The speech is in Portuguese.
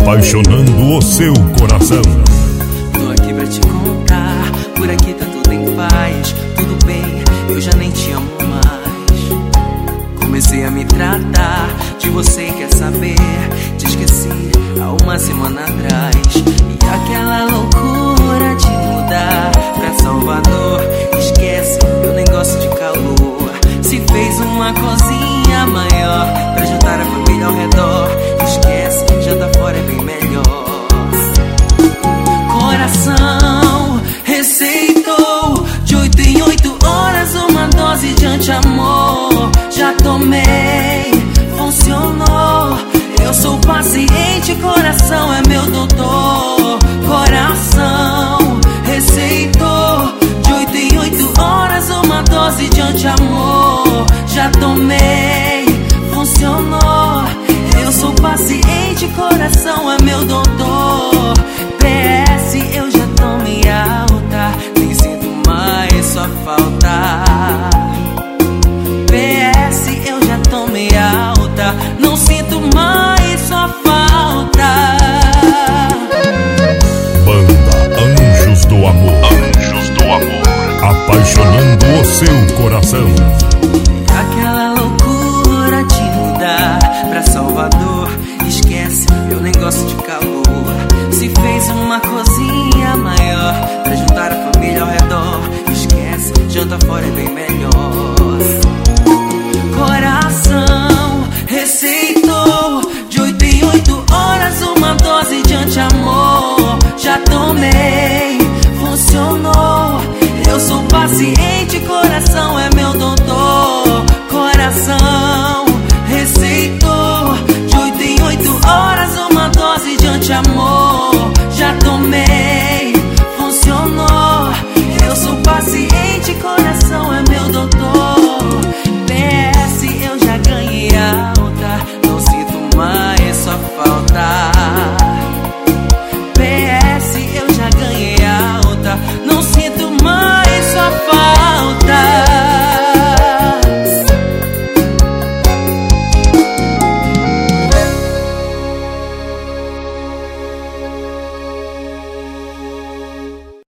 apaixonando o seu coração. Tô aqui pra te contar, por aqui tá tudo em paz. Tudo bem, eu já nem te amo mais. Comecei a me tratar de você, quer saber? Te esqueci há uma semana atrás. E aquela loucura de mudar pra Salvador, esquece, eu nem gosto de calor. Se fez uma cozinha maior pra juntar a família ao redor, esquece, jantar fora é bem melhor. Coração receitou de 8 em 8 horas uma dose de anti-amor. Já tomei, funcionou. Eu sou paciente, coração é meu doutor. Coração receitou de 8 em 8 horas uma dose de anti-amor. Já tomei, funcionou. Eu sou paciente, coração é meu doutor. PS, eu já tomei alta, nem sinto mais sua falta. PS, eu já tomei alta, não sinto mais sua falta. Banda Anjos do Amor. Anjos do Amor, apaixonando o seu coração. Aquela loucura de mudar pra Salvador, esquece, eu nem gosto de calor. Se fez uma cozinha maior pra juntar a família ao redor, esquece, janta fora é bem melhor. Coração receitou de 8 em 8 horas uma dose de anti-amor. Já tomei, funcionou. Eu sou paciente, coração é meu doutor. Coração receitou de 8 em 8 horas uma dose de anti-amor. Já tomei, funcionou. Eu sou paciente, coração é meu doutor. PS, eu já ganhei alta, não sinto mais sua falta.